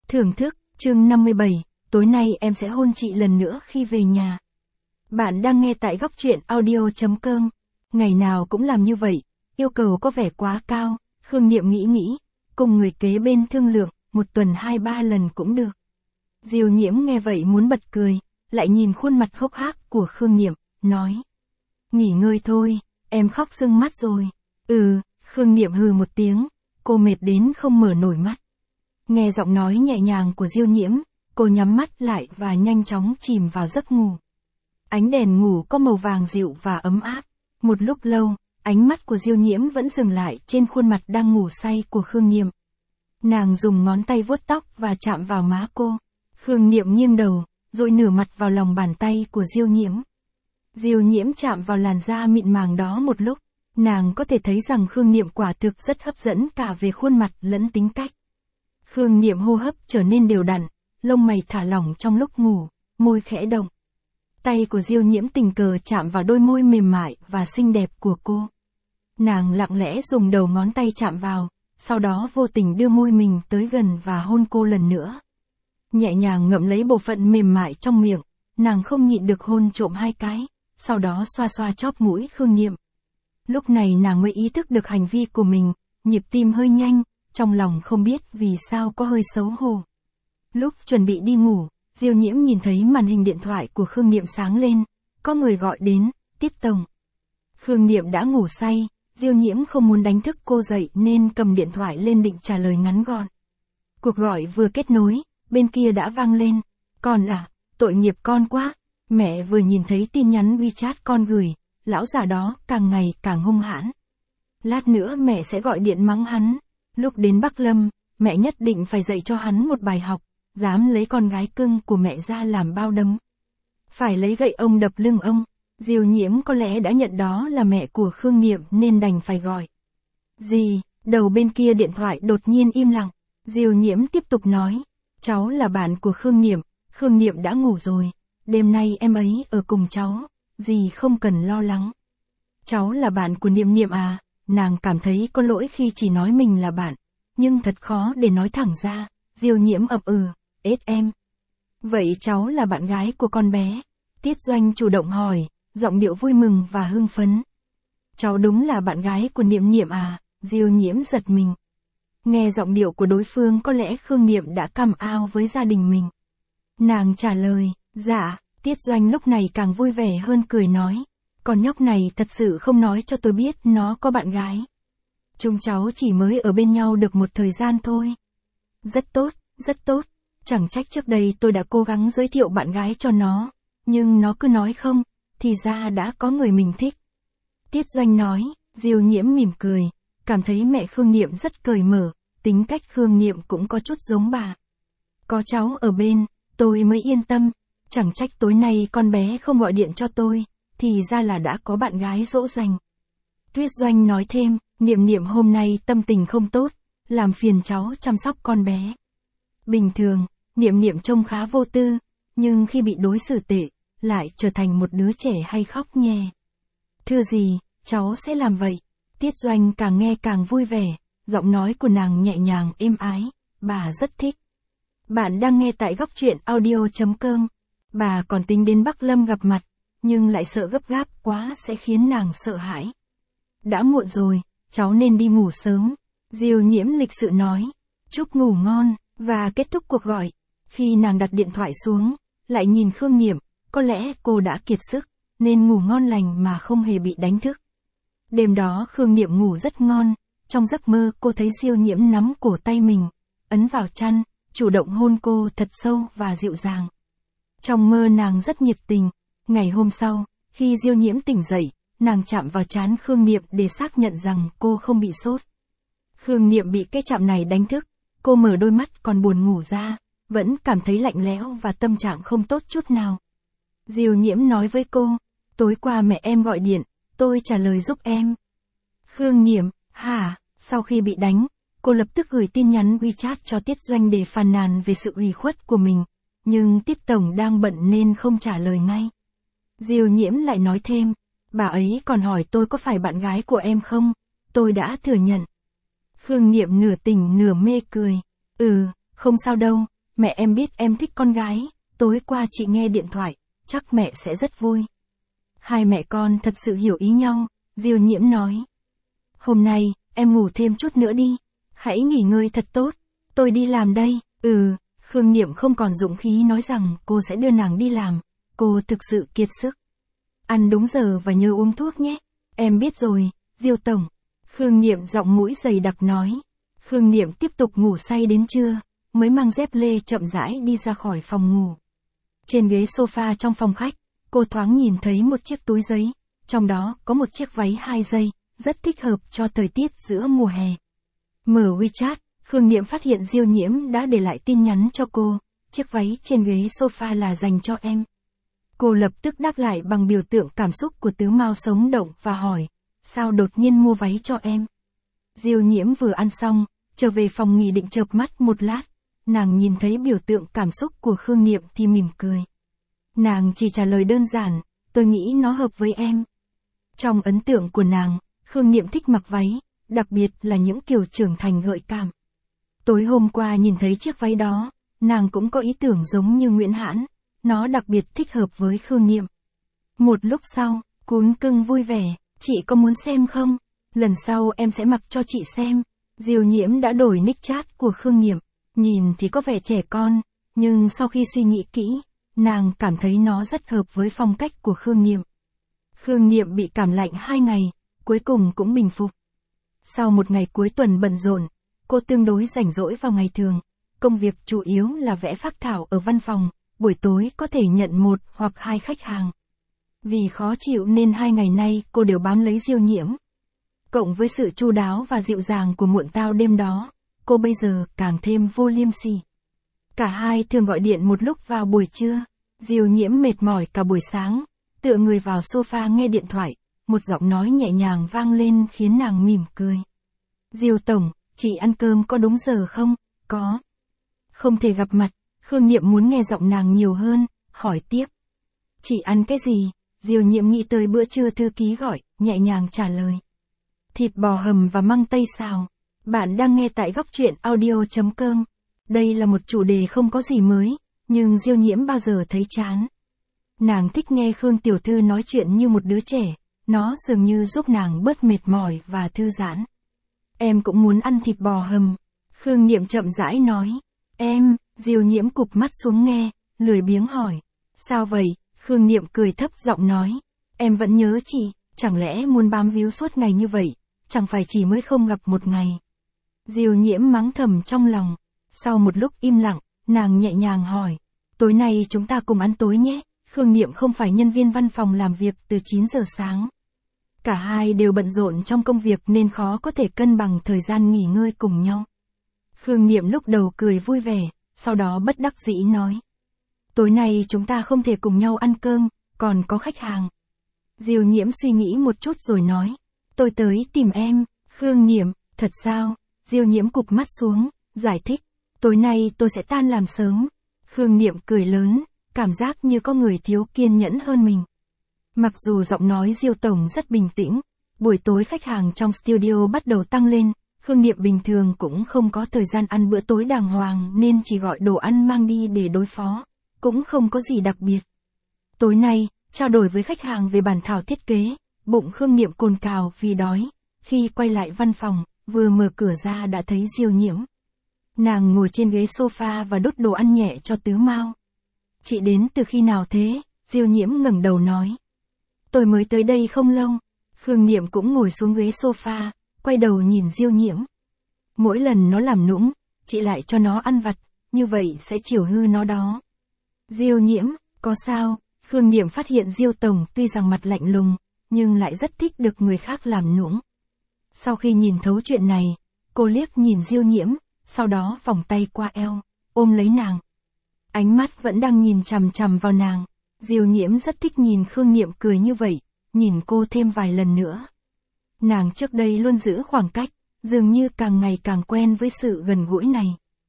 Thưởng thức, chương 57, tối nay em sẽ hôn chị lần nữa khi về nhà. Bạn đang nghe tại góc truyện audio.com. Ngày nào cũng làm như vậy, yêu cầu có vẻ quá cao, Khương Niệm nghĩ, cùng người kế bên thương lượng, một tuần 2-3 lần cũng được. Diêu Nhiễm nghe vậy muốn bật cười, lại nhìn khuôn mặt hốc hác của Khương Niệm, nói. Nghỉ ngơi thôi, em khóc sưng mắt rồi. Khương Niệm hừ một tiếng, cô mệt đến không mở nổi mắt. Nghe giọng nói nhẹ nhàng của Diêu Nhiễm, cô nhắm mắt lại và nhanh chóng chìm vào giấc ngủ. Ánh đèn ngủ có màu vàng dịu và ấm áp. Một lúc lâu, ánh mắt của Diêu Nhiễm vẫn dừng lại trên khuôn mặt đang ngủ say của Khương Niệm. Nàng dùng ngón tay vuốt tóc và chạm vào má cô. Khương Niệm nghiêng đầu, rồi nửa mặt vào lòng bàn tay của Diêu Nhiễm. Diêu Nhiễm chạm vào làn da mịn màng đó một lúc, nàng có thể thấy rằng Khương Niệm quả thực rất hấp dẫn cả về khuôn mặt lẫn tính cách. Khương Niệm hô hấp trở nên đều đặn, lông mày thả lỏng trong lúc ngủ, môi khẽ động. Tay của Diêu Nhiễm tình cờ chạm vào đôi môi mềm mại và xinh đẹp của cô. Nàng lặng lẽ dùng đầu ngón tay chạm vào, sau đó vô tình đưa môi mình tới gần và hôn cô lần nữa. Nhẹ nhàng ngậm lấy bộ phận mềm mại trong miệng, nàng không nhịn được hôn trộm 2 cái, sau đó xoa xoa chóp mũi Khương Niệm. Lúc này nàng mới ý thức được hành vi của mình, nhịp tim hơi nhanh, trong lòng không biết vì sao có hơi xấu hổ. Lúc chuẩn bị đi ngủ, Diêu Nhiễm nhìn thấy màn hình điện thoại của Khương Niệm sáng lên, có người gọi đến, Tiết Tổng. Khương Niệm đã ngủ say, Diêu Nhiễm không muốn đánh thức cô dậy nên cầm điện thoại lên định trả lời ngắn gọn. Cuộc gọi vừa kết nối, bên kia đã vang lên, con à, tội nghiệp con quá, mẹ vừa nhìn thấy tin nhắn WeChat con gửi, lão già đó càng ngày càng hung hãn. Lát nữa mẹ sẽ gọi điện mắng hắn, lúc đến Bắc Lâm, mẹ nhất định phải dạy cho hắn một bài học, dám lấy con gái cưng của mẹ ra làm bao đấm. Phải lấy gậy ông đập lưng ông. Diêu Nhiễm có lẽ đã nhận đó là mẹ của Khương Niệm nên đành phải gọi. Gì, đầu bên kia điện thoại đột nhiên im lặng. Diêu Nhiễm tiếp tục nói, cháu là bạn của Khương Niệm đã ngủ rồi, đêm nay em ấy ở cùng cháu, dì không cần lo lắng. Cháu là bạn của Niệm à, nàng cảm thấy có lỗi khi chỉ nói mình là bạn, nhưng thật khó để nói thẳng ra. Diêu Nhiễm ậm em. Vậy cháu là bạn gái của con bé? Tiết Doanh chủ động hỏi, giọng điệu vui mừng và hưng phấn. Cháu đúng là bạn gái của Niệm à? Diêu Nhiễm giật mình. Nghe giọng điệu của đối phương có lẽ Khương Niệm đã cằm ao với gia đình mình. Nàng trả lời, dạ. Tiết Doanh lúc này càng vui vẻ hơn cười nói, con nhóc này thật sự không nói cho tôi biết nó có bạn gái. Chúng cháu chỉ mới ở bên nhau được một thời gian thôi. Rất tốt, chẳng trách trước đây tôi đã cố gắng giới thiệu bạn gái cho nó, nhưng nó cứ nói không, thì ra đã có người mình thích. Tiết Doanh nói, Diêu Nhiễm mỉm cười, cảm thấy mẹ Khương Niệm rất cởi mở, tính cách Khương Niệm cũng có chút giống bà. Có cháu ở bên, tôi mới yên tâm, chẳng trách tối nay con bé không gọi điện cho tôi, thì ra là đã có bạn gái dỗ dành. Tiết Doanh nói thêm, Niệm hôm nay tâm tình không tốt, làm phiền cháu chăm sóc con bé. Bình thường, Niệm trông khá vô tư, nhưng khi bị đối xử tệ, lại trở thành một đứa trẻ hay khóc nhè. Thưa gì, cháu sẽ làm vậy. Tiết Doanh càng nghe càng vui vẻ, giọng nói của nàng nhẹ nhàng êm ái, bà rất thích. Bạn đang nghe tại góc truyện audio.com. Bà còn tính đến Bắc Lâm gặp mặt, nhưng lại sợ gấp gáp quá sẽ khiến nàng sợ hãi. Đã muộn rồi, cháu nên đi ngủ sớm. Diêu Nhiễm lịch sự nói, chúc ngủ ngon, và kết thúc cuộc gọi. Khi nàng đặt điện thoại xuống, lại nhìn Khương Niệm, có lẽ cô đã kiệt sức, nên ngủ ngon lành mà không hề bị đánh thức. Đêm đó Khương Niệm ngủ rất ngon, trong giấc mơ cô thấy Diêu Nhiễm nắm cổ tay mình, ấn vào chăn, chủ động hôn cô thật sâu và dịu dàng. Trong mơ nàng rất nhiệt tình, ngày hôm sau, khi Diêu Nhiễm tỉnh dậy, nàng chạm vào trán Khương Niệm để xác nhận rằng cô không bị sốt. Khương Niệm bị cái chạm này đánh thức, cô mở đôi mắt còn buồn ngủ ra, vẫn cảm thấy lạnh lẽo và tâm trạng không tốt chút nào. Diêu Nhiễm nói với cô, tối qua mẹ em gọi điện, tôi trả lời giúp em. Khương Niệm, hả? Sau khi bị đánh, cô lập tức gửi tin nhắn WeChat cho Tiết Doanh để phàn nàn về sự ủy khuất của mình, nhưng Tiết Tổng đang bận nên không trả lời ngay. Diêu Nhiễm lại nói thêm, bà ấy còn hỏi tôi có phải bạn gái của em không, tôi đã thừa nhận. Khương Niệm nửa tỉnh nửa mê cười, không sao đâu, Mẹ em biết em thích con gái, tối qua chị nghe điện thoại, chắc mẹ sẽ rất vui. Hai mẹ con thật sự hiểu ý nhau, Diêu Nhiễm nói. Hôm nay, em ngủ thêm chút nữa đi, hãy nghỉ ngơi thật tốt, tôi đi làm đây. Khương Niệm không còn dũng khí nói rằng cô sẽ đưa nàng đi làm, cô thực sự kiệt sức. Ăn đúng giờ và nhớ uống thuốc nhé. Em biết rồi, Diêu tổng. Khương Niệm giọng mũi dày đặc nói. Khương Niệm tiếp tục ngủ say đến trưa, mới mang dép lê chậm rãi đi ra khỏi phòng ngủ. Trên ghế sofa trong phòng khách, cô thoáng nhìn thấy một chiếc túi giấy, trong đó có một chiếc váy 2 giây, rất thích hợp cho thời tiết giữa mùa hè. Mở WeChat, Khương Niệm phát hiện Diêu Nhiễm đã để lại tin nhắn cho cô, chiếc váy trên ghế sofa là dành cho em. Cô lập tức đáp lại bằng biểu tượng cảm xúc của tứ mao sống động và hỏi, sao đột nhiên mua váy cho em? Diêu Nhiễm vừa ăn xong, trở về phòng nghỉ định chợp mắt một lát, nàng nhìn thấy biểu tượng cảm xúc của Khương Niệm thì mỉm cười. Nàng chỉ trả lời đơn giản, tôi nghĩ nó hợp với em. Trong ấn tượng của nàng, Khương Niệm thích mặc váy, đặc biệt là những kiểu trưởng thành gợi cảm. Tối hôm qua nhìn thấy chiếc váy đó, nàng cũng có ý tưởng giống như Nguyễn Hãn, nó đặc biệt thích hợp với Khương Niệm. Một lúc sau, Cún Cưng vui vẻ, chị có muốn xem không? Lần sau em sẽ mặc cho chị xem. Diêu Nhiễm đã đổi nick chat của Khương Niệm, nhìn thì có vẻ trẻ con, nhưng sau khi suy nghĩ kỹ, nàng cảm thấy nó rất hợp với phong cách của Khương Niệm. Khương Niệm bị cảm lạnh 2 ngày, cuối cùng cũng bình phục. Sau một ngày cuối tuần bận rộn, cô tương đối rảnh rỗi vào ngày thường, công việc chủ yếu là vẽ phác thảo ở văn phòng, buổi tối có thể nhận 1 hoặc 2 khách hàng. Vì khó chịu nên 2 ngày nay cô đều bám lấy Diêu Nhiễm. Cộng với sự chu đáo và dịu dàng của muộn tao đêm đó, cô bây giờ càng thêm vô liêm sỉ. Cả hai thường gọi điện một lúc vào buổi trưa, Diêu Nhiễm mệt mỏi cả buổi sáng, tựa người vào sofa nghe điện thoại, một giọng nói nhẹ nhàng vang lên khiến nàng mỉm cười. Diêu tổng, chị ăn cơm có đúng giờ không? Có. Không thể gặp mặt, Khương Niệm muốn nghe giọng nàng nhiều hơn, hỏi tiếp. Chị ăn cái gì? Diêu Nhiễm nghĩ tới bữa trưa thư ký gọi, nhẹ nhàng trả lời. Thịt bò hầm và măng tây xào. Bạn đang nghe tại góc truyện audio.com. Đây là một chủ đề không có gì mới, nhưng Diêu Nhiễm bao giờ thấy chán. Nàng thích nghe Khương tiểu thư nói chuyện như một đứa trẻ, nó dường như giúp nàng bớt mệt mỏi và thư giãn. Em cũng muốn ăn thịt bò hầm. Khương Niệm chậm rãi nói. Em, Diêu Nhiễm cụp mắt xuống nghe, lười biếng hỏi. Sao vậy? Khương Niệm cười thấp giọng nói. Em vẫn nhớ chị, chẳng lẽ muốn bám víu suốt ngày như vậy, chẳng phải chỉ mới không gặp một ngày. Diêu Nhiễm mắng thầm trong lòng. Sau một lúc im lặng, nàng nhẹ nhàng hỏi. Tối nay chúng ta cùng ăn tối nhé. Khương Niệm không phải nhân viên văn phòng làm việc từ 9 giờ sáng. Cả hai đều bận rộn trong công việc nên khó có thể cân bằng thời gian nghỉ ngơi cùng nhau. Khương Niệm lúc đầu cười vui vẻ, sau đó bất đắc dĩ nói. Tối nay chúng ta không thể cùng nhau ăn cơm, còn có khách hàng. Diêu Nhiễm suy nghĩ một chút rồi nói. Tôi tới tìm em. Khương Niệm, thật sao? Diêu Nhiễm cụp mắt xuống, giải thích. Tối nay tôi sẽ tan làm sớm. Khương Niệm cười lớn, cảm giác như có người thiếu kiên nhẫn hơn mình. Mặc dù giọng nói Diêu tổng rất bình tĩnh, buổi tối khách hàng trong studio bắt đầu tăng lên, Khương Niệm bình thường cũng không có thời gian ăn bữa tối đàng hoàng nên chỉ gọi đồ ăn mang đi để đối phó, cũng không có gì đặc biệt. Tối nay, trao đổi với khách hàng về bản thảo thiết kế, bụng Khương Niệm cồn cào vì đói, khi quay lại văn phòng, vừa mở cửa ra đã thấy Diêu Nhiễm. Nàng ngồi trên ghế sofa và đút đồ ăn nhẹ cho Tứ Mao. Chị đến từ khi nào thế? Diêu Nhiễm ngẩng đầu nói. Tôi mới tới đây không lâu. Khương Niệm cũng ngồi xuống ghế sofa, quay đầu nhìn Diêu Nhiễm. Mỗi lần nó làm nũng, chị lại cho nó ăn vặt, như vậy sẽ chiều hư nó đó. Diêu Nhiễm, có sao? Khương Niệm phát hiện Diêu tổng tuy rằng mặt lạnh lùng, nhưng lại rất thích được người khác làm nũng. Sau khi nhìn thấu chuyện này, cô liếc nhìn Diêu Nhiễm, sau đó vòng tay qua eo, ôm lấy nàng. Ánh mắt vẫn đang nhìn chằm chằm vào nàng. Diêu Nhiễm rất thích nhìn Khương Niệm cười như vậy, nhìn cô thêm vài lần nữa. Nàng trước đây luôn giữ khoảng cách, dường như càng ngày càng quen với sự gần gũi này.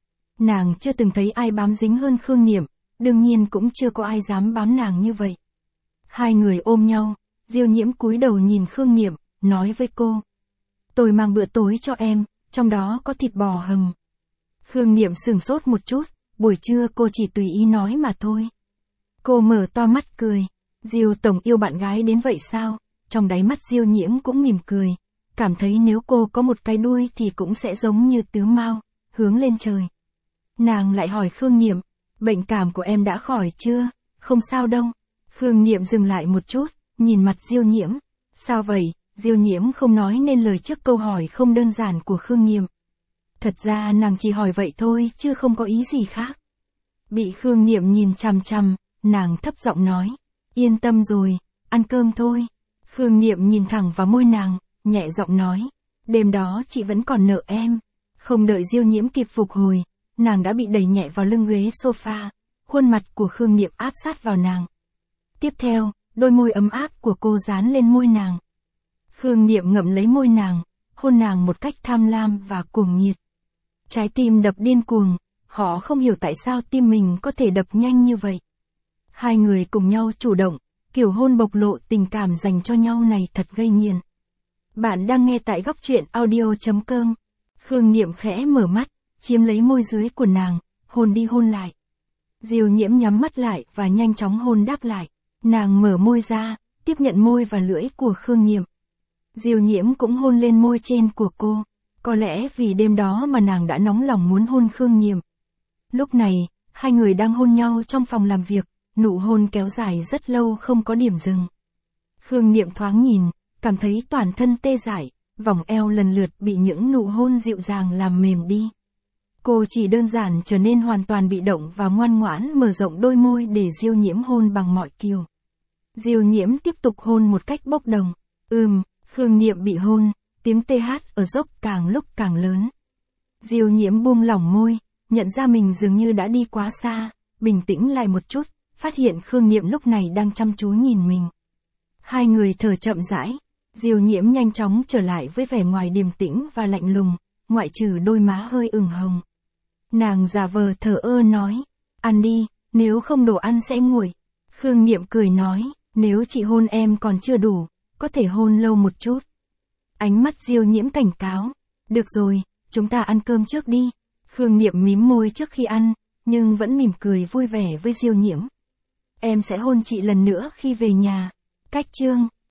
Nàng chưa từng thấy ai bám dính hơn Khương Niệm, đương nhiên cũng chưa có ai dám bám nàng như vậy. Hai người ôm nhau, Diêu Nhiễm cúi đầu nhìn Khương Niệm, nói với cô. Tôi mang bữa tối cho em, trong đó có thịt bò hầm. Khương Niệm sửng sốt một chút, buổi trưa cô chỉ tùy ý nói mà thôi. Cô mở to mắt cười. Diêu tổng yêu bạn gái đến vậy sao? Trong đáy mắt Diêu Nhiễm cũng mỉm cười. Cảm thấy nếu cô có một cái đuôi thì cũng sẽ giống như Tứ Mao, hướng lên trời. Nàng lại hỏi Khương Niệm, bệnh cảm của em đã khỏi chưa? Không sao đâu. Khương Niệm dừng lại một chút, nhìn mặt Diêu Nhiễm. Sao vậy? Diêu Nhiễm không nói nên lời trước câu hỏi không đơn giản của Khương Niệm. Thật ra nàng chỉ hỏi vậy thôi chứ không có ý gì khác. Bị Khương Niệm nhìn chằm chằm, nàng thấp giọng nói. Yên tâm rồi, ăn cơm thôi. Khương Niệm nhìn thẳng vào môi nàng, nhẹ giọng nói. Đêm đó chị vẫn còn nợ em. Không đợi Diêu Nhiễm kịp phục hồi, nàng đã bị đẩy nhẹ vào lưng ghế sofa. Khuôn mặt của Khương Niệm áp sát vào nàng. Tiếp theo, đôi môi ấm áp của cô dán lên môi nàng. Khương Niệm ngậm lấy môi nàng, hôn nàng một cách tham lam và cuồng nhiệt. Trái tim đập điên cuồng, họ không hiểu tại sao tim mình có thể đập nhanh như vậy. Hai người cùng nhau chủ động, kiểu hôn bộc lộ tình cảm dành cho nhau này thật gây nghiền. Bạn đang nghe tại góc truyện audio.com. Khương Niệm khẽ mở mắt, chiếm lấy môi dưới của nàng, hôn đi hôn lại. Diêu Nhiễm nhắm mắt lại và nhanh chóng hôn đáp lại. Nàng mở môi ra, tiếp nhận môi và lưỡi của Khương Niệm. Diêu Nhiễm cũng hôn lên môi trên của cô. Có lẽ vì đêm đó mà nàng đã nóng lòng muốn hôn Khương Niệm. Lúc này, hai người đang hôn nhau trong phòng làm việc, nụ hôn kéo dài rất lâu không có điểm dừng. Khương Niệm thoáng nhìn, cảm thấy toàn thân tê dại, vòng eo lần lượt bị những nụ hôn dịu dàng làm mềm đi. Cô chỉ đơn giản trở nên hoàn toàn bị động và ngoan ngoãn mở rộng đôi môi để Diêu Nhiễm hôn bằng mọi kiểu. Diêu Nhiễm tiếp tục hôn một cách bốc đồng. Khương Niệm bị hôn, tiếng TH ở dốc càng lúc càng lớn. Diêu Nhiễm buông lỏng môi, nhận ra mình dường như đã đi quá xa, bình tĩnh lại một chút, phát hiện Khương Niệm lúc này đang chăm chú nhìn mình. Hai người thở chậm rãi, Diêu Nhiễm nhanh chóng trở lại với vẻ ngoài điềm tĩnh và lạnh lùng, ngoại trừ đôi má hơi ửng hồng. Nàng giả vờ thờ ơ nói, ăn đi, nếu không đồ ăn sẽ nguội. Khương Niệm cười nói, nếu chị hôn em còn chưa đủ, có thể hôn lâu một chút. Ánh mắt Diêu Nhiễm cảnh cáo, được rồi, chúng ta ăn cơm trước đi. Khương Niệm mím môi trước khi ăn, nhưng vẫn mỉm cười vui vẻ với Diêu Nhiễm. Em sẽ hôn chị lần nữa khi về nhà. Cách chương